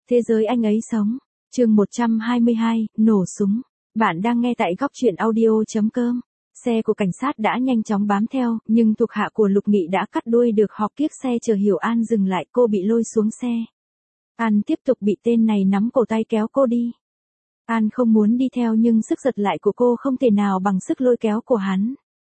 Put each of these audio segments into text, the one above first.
Thế giới anh ấy sống. Chương 122, nổ súng. Bạn đang nghe tại góc truyện audio.com. Xe của cảnh sát đã nhanh chóng bám theo, nhưng thuộc hạ của Lục Nghị đã cắt đuôi được họ kiếc xe chờ Hiểu An dừng lại, cô bị lôi xuống xe. An tiếp tục bị tên này nắm cổ tay kéo cô đi. An không muốn đi theo nhưng sức giật lại của cô không thể nào bằng sức lôi kéo của hắn.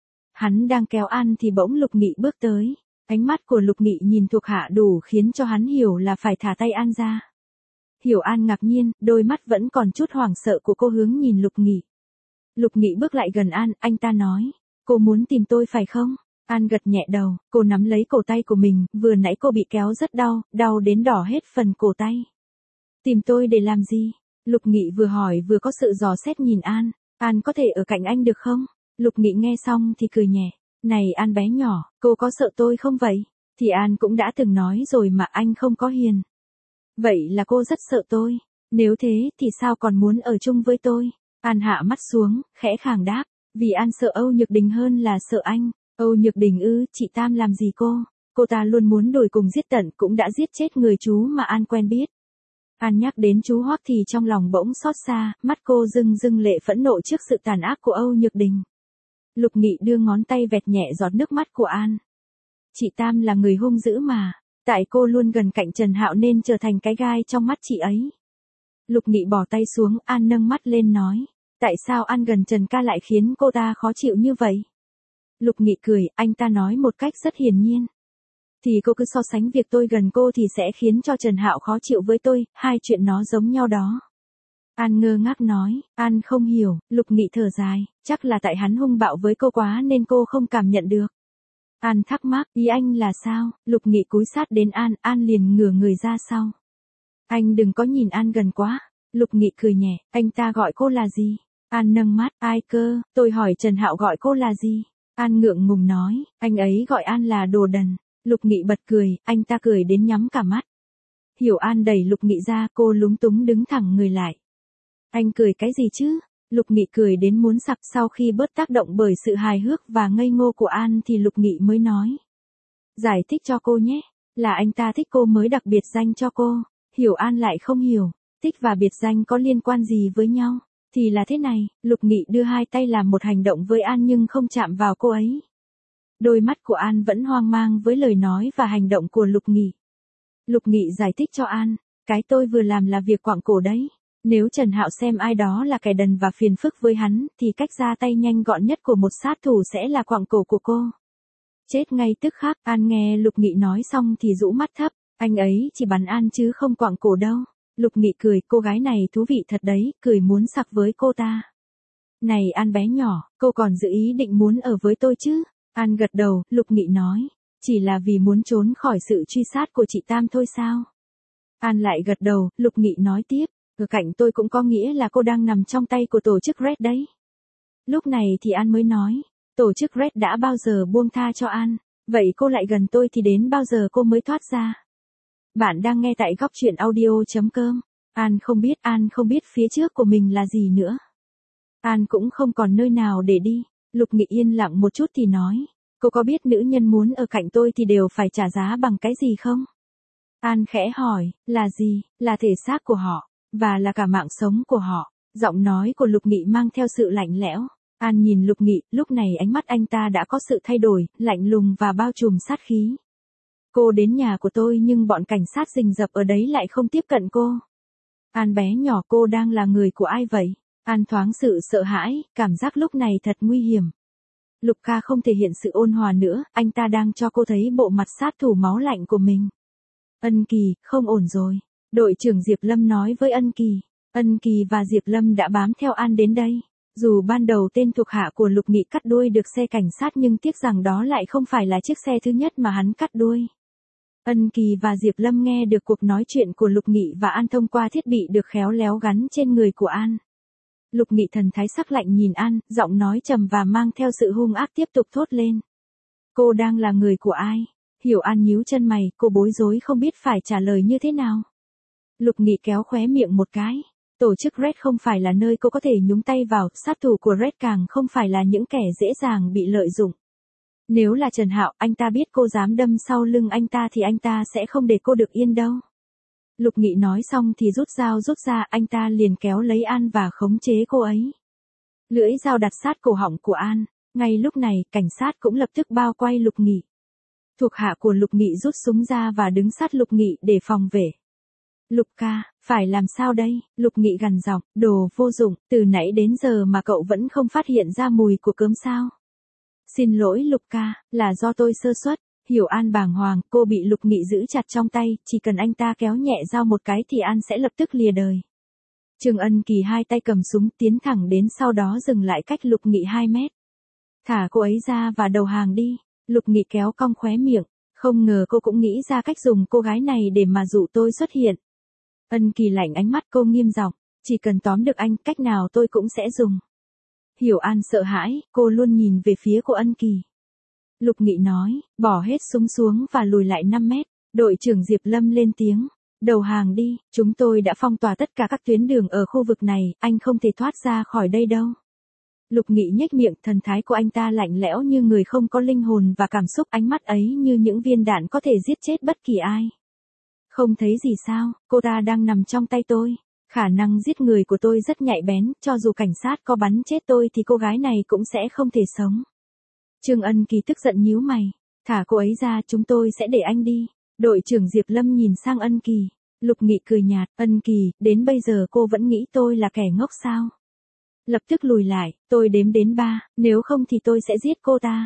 Hắn đang kéo An thì bỗng Lục Nghị bước tới. Ánh mắt của Lục Nghị nhìn thuộc hạ đủ khiến cho hắn hiểu là phải thả tay An ra. Hiểu An ngạc nhiên, đôi mắt vẫn còn chút hoảng sợ của cô hướng nhìn Lục Nghị. Lục Nghị bước lại gần An, anh ta nói, cô muốn tìm tôi phải không? An gật nhẹ đầu, cô nắm lấy cổ tay của mình, vừa nãy cô bị kéo rất đau, đau đến đỏ hết phần cổ tay. Tìm tôi để làm gì? Lục Nghị vừa hỏi vừa có sự dò xét nhìn An, An có thể ở cạnh anh được không? Lục Nghị nghe xong thì cười nhẹ, này An bé nhỏ, cô có sợ tôi không vậy? Thì An cũng đã từng nói rồi mà anh không có hiền. Vậy là cô rất sợ tôi, nếu thế thì sao còn muốn ở chung với tôi? An hạ mắt xuống, khẽ khàng đáp, vì An sợ Âu Nhược Đình hơn là sợ anh. Âu Nhược Đình ư, chị Tam làm gì cô ta luôn muốn đuổi cùng giết tận cũng đã giết chết người chú mà An quen biết. An nhắc đến chú Hoắc thì trong lòng bỗng xót xa, mắt cô rưng rưng lệ phẫn nộ trước sự tàn ác của Âu Nhược Đình. Lục Nghị đưa ngón tay vẹt nhẹ giọt nước mắt của An. Chị Tam là người hung dữ mà, tại cô luôn gần cạnh Trần Hạo nên trở thành cái gai trong mắt chị ấy. Lục Nghị bỏ tay xuống, An nâng mắt lên nói, tại sao An gần Trần ca lại khiến cô ta khó chịu như vậy? Lục Nghị cười, anh ta nói một cách rất hiển nhiên. Thì cô cứ so sánh việc tôi gần cô thì sẽ khiến cho Trần Hạo khó chịu với tôi, hai chuyện nó giống nhau đó. An ngơ ngác nói, An không hiểu, Lục Nghị thở dài, chắc là tại hắn hung bạo với cô quá nên cô không cảm nhận được. An thắc mắc, ý anh là sao? Lục Nghị cúi sát đến An, An liền ngửa người ra sau. Anh đừng có nhìn An gần quá. Lục Nghị cười nhẹ, anh ta gọi cô là gì? An nâng mắt, ai cơ, tôi hỏi Trần Hạo gọi cô là gì? An ngượng ngùng nói, anh ấy gọi An là đồ đần. Lục Nghị bật cười, anh ta cười đến nhắm cả mắt. Hiểu An đẩy Lục Nghị ra, cô lúng túng đứng thẳng người lại. Anh cười cái gì chứ? Lục Nghị cười đến muốn sặc, sau khi bớt tác động bởi sự hài hước và ngây ngô của An thì Lục Nghị mới nói. Giải thích cho cô nhé, là anh ta thích cô mới đặc biệt danh cho cô. Hiểu An lại không hiểu, thích và biệt danh có liên quan gì với nhau? Thì là thế này, Lục Nghị đưa hai tay làm một hành động với An nhưng không chạm vào cô ấy. Đôi mắt của An vẫn hoang mang với lời nói và hành động của Lục Nghị. Lục Nghị giải thích cho An, cái tôi vừa làm là việc quạng cổ đấy. Nếu Trần Hạo xem ai đó là kẻ đần và phiền phức với hắn, thì cách ra tay nhanh gọn nhất của một sát thủ sẽ là quạng cổ của cô. Chết ngay tức khắc, An nghe Lục Nghị nói xong thì rũ mắt thấp, anh ấy chỉ bắn An chứ không quạng cổ đâu. Lục Nghị cười, cô gái này thú vị thật đấy, cười muốn sặc với cô ta. Này An bé nhỏ, cô còn giữ ý định muốn ở với tôi chứ? An gật đầu, Lục Nghị nói, chỉ là vì muốn trốn khỏi sự truy sát của chị Tam thôi sao? An lại gật đầu, Lục Nghị nói tiếp, ở cạnh tôi cũng có nghĩa là cô đang nằm trong tay của tổ chức Red đấy. Lúc này thì An mới nói, tổ chức Red đã bao giờ buông tha cho An, vậy cô lại gần tôi thì đến bao giờ cô mới thoát ra? Bạn đang nghe tại góc truyện audio.com. An không biết phía trước của mình là gì nữa. An cũng không còn nơi nào để đi. Lục Nghị yên lặng một chút thì nói, cô có biết nữ nhân muốn ở cạnh tôi thì đều phải trả giá bằng cái gì không? An khẽ hỏi, là gì? Là thể xác của họ, và là cả mạng sống của họ. Giọng nói của Lục Nghị mang theo sự lạnh lẽo. An nhìn Lục Nghị, lúc này ánh mắt anh ta đã có sự thay đổi, lạnh lùng và bao trùm sát khí. Cô đến nhà của tôi nhưng bọn cảnh sát rình rập ở đấy lại không tiếp cận cô. An bé nhỏ, cô đang là người của ai vậy? An thoáng sự sợ hãi, cảm giác lúc này thật nguy hiểm. Lục ca không thể hiện sự ôn hòa nữa, anh ta đang cho cô thấy bộ mặt sát thủ máu lạnh của mình. Ân Kỳ, không ổn rồi. Đội trưởng Diệp Lâm nói với Ân Kỳ. Ân Kỳ và Diệp Lâm đã bám theo An đến đây. Dù ban đầu tên thuộc hạ của Lục Nghị cắt đuôi được xe cảnh sát nhưng tiếc rằng đó lại không phải là chiếc xe thứ nhất mà hắn cắt đuôi. Ân Kỳ và Diệp Lâm nghe được cuộc nói chuyện của Lục Nghị và An thông qua thiết bị được khéo léo gắn trên người của An. Lục Nghị thần thái sắc lạnh nhìn An, giọng nói trầm và mang theo sự hung ác tiếp tục thốt lên. Cô đang là người của ai? Hiểu An nhíu chân mày, cô bối rối không biết phải trả lời như thế nào. Lục Nghị kéo khóe miệng một cái. Tổ chức Red không phải là nơi cô có thể nhúng tay vào, sát thủ của Red càng không phải là những kẻ dễ dàng bị lợi dụng. Nếu là Trần Hạo, anh ta biết cô dám đâm sau lưng anh ta thì anh ta sẽ không để cô được yên đâu. Lục Nghị nói xong thì rút dao rút ra, anh ta liền kéo lấy An và khống chế cô ấy. Lưỡi dao đặt sát cổ họng của An. Ngay lúc này, cảnh sát cũng lập tức bao quay Lục Nghị. Thuộc hạ của Lục Nghị rút súng ra và đứng sát Lục Nghị để phòng vệ. Lục ca, phải làm sao đây? Lục Nghị gằn giọng, đồ vô dụng, từ nãy đến giờ mà cậu vẫn không phát hiện ra mùi của cớm sao? Xin lỗi Lục ca, là do tôi sơ suất. Hiểu An bàng hoàng, cô bị Lục Nghị giữ chặt trong tay, chỉ cần anh ta kéo nhẹ dao một cái thì An sẽ lập tức lìa đời. Trương Ân Kỳ hai tay cầm súng tiến thẳng đến, sau đó dừng lại cách Lục Nghị 2 mét. Thả cô ấy ra và đầu hàng đi. Lục Nghị kéo cong khóe miệng, không ngờ cô cũng nghĩ ra cách dùng cô gái này để mà dụ tôi xuất hiện. Ân Kỳ lạnh ánh mắt, cô nghiêm giọng, chỉ cần tóm được anh, cách nào tôi cũng sẽ dùng. Hiểu An sợ hãi, cô luôn nhìn về phía của Ân Kỳ. Lục Nghị nói, bỏ hết súng xuống và lùi lại 5 mét. Đội trưởng Diệp Lâm lên tiếng, đầu hàng đi, chúng tôi đã phong tỏa tất cả các tuyến đường ở khu vực này, anh không thể thoát ra khỏi đây đâu. Lục Nghị nhếch miệng, thần thái của anh ta lạnh lẽo như người không có linh hồn và cảm xúc, ánh mắt ấy như những viên đạn có thể giết chết bất kỳ ai. Không thấy gì sao, cô ta đang nằm trong tay tôi. Khả năng giết người của tôi rất nhạy bén, cho dù cảnh sát có bắn chết tôi thì cô gái này cũng sẽ không thể sống. Trương Ân Kỳ tức giận nhíu mày, thả cô ấy ra, chúng tôi sẽ để anh đi. Đội trưởng Diệp Lâm nhìn sang Ân Kỳ. Lục Nghị cười nhạt, Ân Kỳ, đến bây giờ cô vẫn nghĩ tôi là kẻ ngốc sao? Lập tức lùi lại, tôi đếm đến 3, nếu không thì tôi sẽ giết cô ta.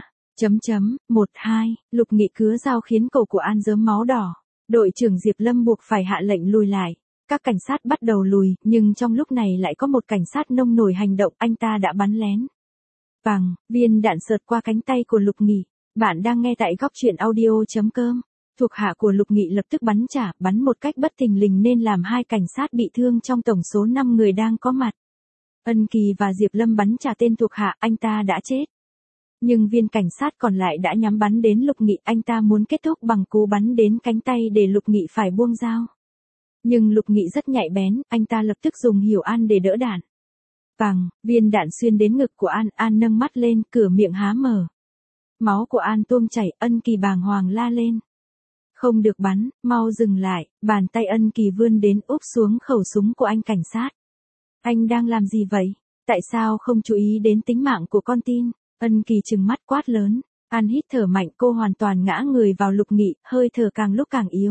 1, 2, Lục Nghị cứa dao khiến cổ của An rớm máu đỏ. Đội trưởng Diệp Lâm buộc phải hạ lệnh lùi lại. Các cảnh sát bắt đầu lùi, nhưng trong lúc này lại có một cảnh sát nông nổi hành động, anh ta đã bắn lén. Bằng, viên đạn sượt qua cánh tay của Lục Nghị. Bạn đang nghe tại góc truyện audio.com. Thuộc hạ của Lục Nghị lập tức bắn trả, bắn một cách bất thình lình nên làm 2 cảnh sát bị thương trong tổng số 5 người đang có mặt. Ân Kỳ và Diệp Lâm bắn trả tên thuộc hạ, anh ta đã chết. Nhưng viên cảnh sát còn lại đã nhắm bắn đến Lục Nghị, anh ta muốn kết thúc bằng cú bắn đến cánh tay để Lục Nghị phải buông dao. Nhưng Lục Nghị rất nhạy bén, anh ta lập tức dùng Hiểu An để đỡ đạn. Bằng, viên đạn xuyên đến ngực của An, An nâng mắt lên, cửa miệng há mở. Máu của An tuôn chảy, Ân Kỳ bàng hoàng la lên. Không được bắn, mau dừng lại, bàn tay Ân Kỳ vươn đến úp xuống khẩu súng của anh cảnh sát. Anh đang làm gì vậy? Tại sao không chú ý đến tính mạng của con tin? Ân Kỳ trừng mắt quát lớn. An hít thở mạnh, cô hoàn toàn ngã người vào Lục Nghị, hơi thở càng lúc càng yếu.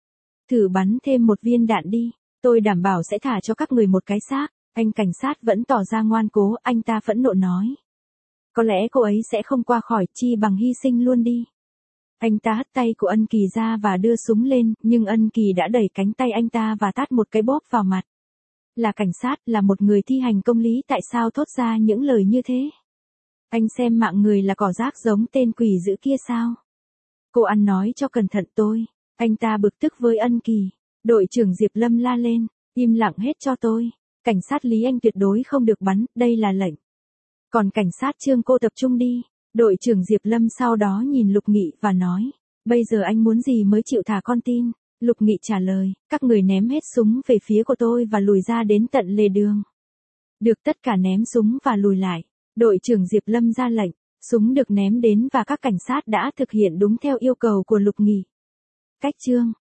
Thử bắn thêm một viên đạn đi, tôi đảm bảo sẽ thả cho các người một cái xác. Anh cảnh sát vẫn tỏ ra ngoan cố, anh ta phẫn nộ nói. Có lẽ cô ấy sẽ không qua khỏi, chi bằng hy sinh luôn đi. Anh ta hất tay của Ân Kỳ ra và đưa súng lên, nhưng Ân Kỳ đã đẩy cánh tay anh ta và tát một cái bóp vào mặt. Là cảnh sát, là một người thi hành công lý, tại sao thốt ra những lời như thế? Anh xem mạng người là cỏ rác giống tên quỷ dữ kia sao? Cô ăn nói cho cẩn thận tôi. Anh ta bực tức với Ân Kỳ. Đội trưởng Diệp Lâm la lên, im lặng hết cho tôi. Cảnh sát Lý Anh tuyệt đối không được bắn, đây là lệnh. Còn cảnh sát Trương cô tập trung đi. Đội trưởng Diệp Lâm sau đó nhìn Lục Nghị và nói, bây giờ anh muốn gì mới chịu thả con tin? Lục Nghị trả lời, các người ném hết súng về phía của tôi và lùi ra đến tận lề đường. Được, tất cả ném súng và lùi lại. Đội trưởng Diệp Lâm ra lệnh, súng được ném đến và các cảnh sát đã thực hiện đúng theo yêu cầu của Lục Nghị. Cách chương